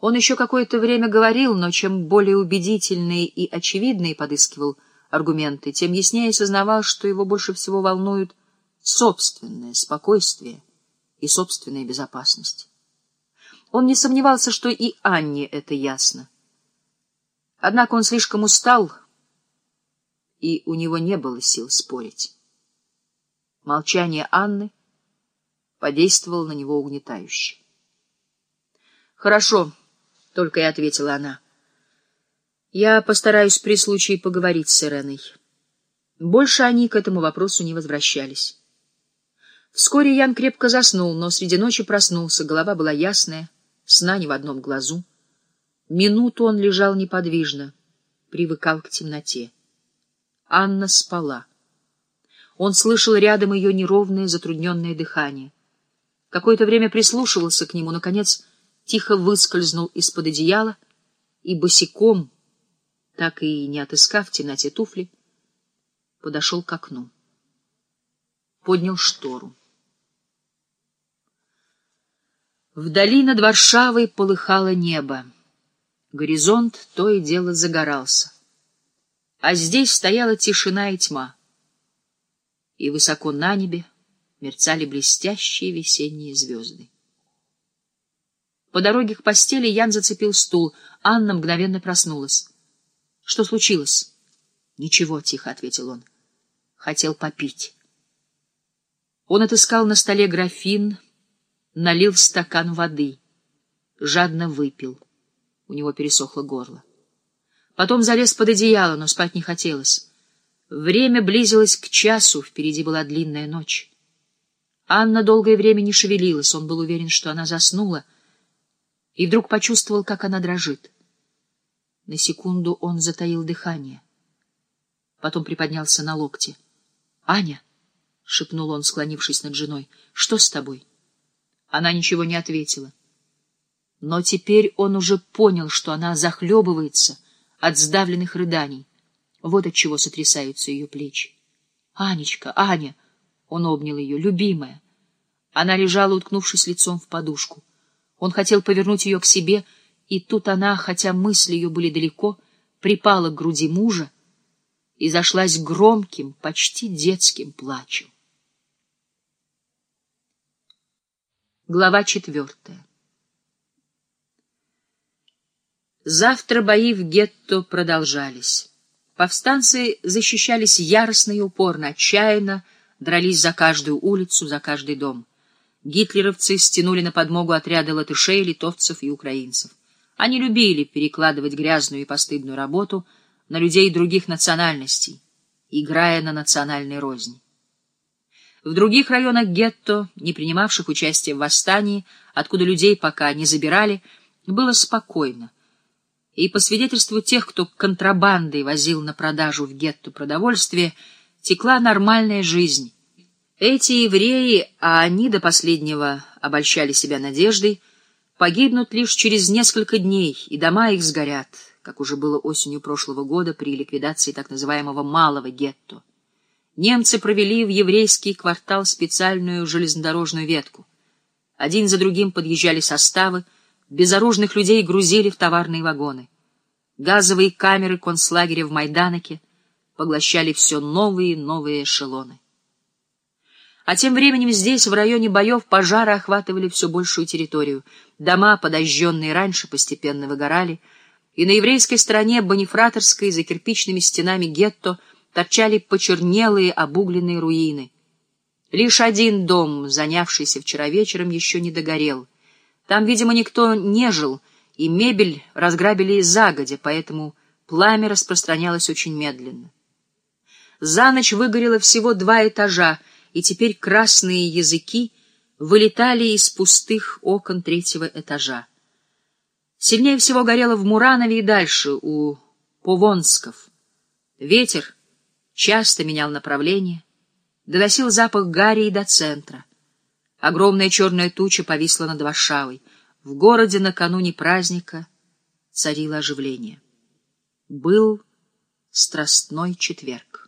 Он еще какое-то время говорил, но чем более убедительные и очевидные подыскивал аргументы, тем яснее сознавал, что его больше всего волнует собственное спокойствие и собственная безопасность. Он не сомневался, что и Анне это ясно. Однако он слишком устал, и у него не было сил спорить. Молчание Анны подействовало на него угнетающе. «Хорошо», — только и ответила она. «Я постараюсь при случае поговорить с Иреной». Больше они к этому вопросу не возвращались. Вскоре Ян крепко заснул, но среди ночи проснулся, голова была ясная, сна ни в одном глазу. Минуту он лежал неподвижно, привыкал к темноте. Анна спала. Он слышал рядом ее неровное, затрудненное дыхание. Какое-то время прислушивался к нему, наконец тихо выскользнул из-под одеяла и босиком, так и не отыскав в темноте туфли, подошел к окну. Поднял штору. Вдали над Варшавой полыхало небо. Горизонт то и дело загорался. А здесь стояла тишина и тьма. И высоко на небе мерцали блестящие весенние звезды. По дороге к постели Ян зацепил стул. Анна мгновенно проснулась. — Что случилось? — Ничего, — тихо ответил он. — Хотел попить. Он отыскал на столе графин, налил стакан воды, жадно выпил. У него пересохло горло. Потом залез под одеяло, но спать не хотелось. Время близилось к часу, впереди была длинная ночь. Анна долгое время не шевелилась, он был уверен, что она заснула, и вдруг почувствовал, как она дрожит. На секунду он затаил дыхание. Потом приподнялся на локте. — Аня! — шепнул он, склонившись над женой. — Что с тобой? Она ничего не ответила. Но теперь он уже понял, что она захлебывается от сдавленных рыданий. Вот от чего сотрясаются ее плечи. — Анечка, Аня! — он обнял ее. — Любимая! Она лежала, уткнувшись лицом в подушку. Он хотел повернуть ее к себе, и тут она, хотя мысли ее были далеко, припала к груди мужа и зашлась громким, почти детским плачем. Глава 4. Завтра бои в гетто продолжались. Повстанцы защищались яростно и упорно, отчаянно дрались за каждую улицу, за каждый дом. Гитлеровцы стянули на подмогу отряды латышей, литовцев и украинцев. Они любили перекладывать грязную и постыдную работу на людей других национальностей, играя на национальной розни. В других районах гетто, не принимавших участия в восстании, откуда людей пока не забирали, было спокойно. И по свидетельству тех, кто контрабандой возил на продажу в гетто продовольствие, текла нормальная жизнь. Эти евреи, а они до последнего обольщали себя надеждой, погибнут лишь через несколько дней, и дома их сгорят, как уже было осенью прошлого года при ликвидации так называемого «малого гетто». Немцы провели в еврейский квартал специальную железнодорожную ветку. Один за другим подъезжали составы, безоружных людей грузили в товарные вагоны. Газовые камеры концлагеря в Майданоке поглощали все новые и новые эшелоны. А тем временем здесь, в районе боев, пожары охватывали все большую территорию. Дома, подожженные раньше, постепенно выгорали, и на еврейской стороне Бонифраторской за кирпичными стенами гетто торчали почернелые обугленные руины. Лишь один дом, занявшийся вчера вечером, еще не догорел. Там, видимо, никто не жил, и мебель разграбили загодя, поэтому пламя распространялось очень медленно. За ночь выгорело всего 2 этажа, и теперь красные языки вылетали из пустых окон 3-го этажа. Сильнее всего горело в Муранове и дальше, у Повонсков. Ветер часто менял направление, доносил запах гари и до центра. Огромная черная туча повисла над Варшавой. В городе накануне праздника царило оживление. Был Страстной четверг.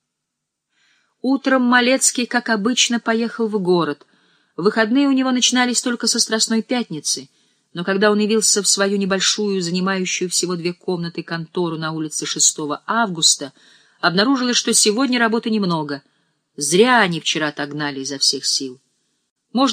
Утром Малецкий, как обычно, поехал в город. Выходные у него начинались только со Страстной пятницы. Но когда он явился в свою небольшую, занимающую всего 2 комнаты контору на улице 6 августа, обнаружилось, что сегодня работы немного. Зря они вчера так гнали изо всех сил.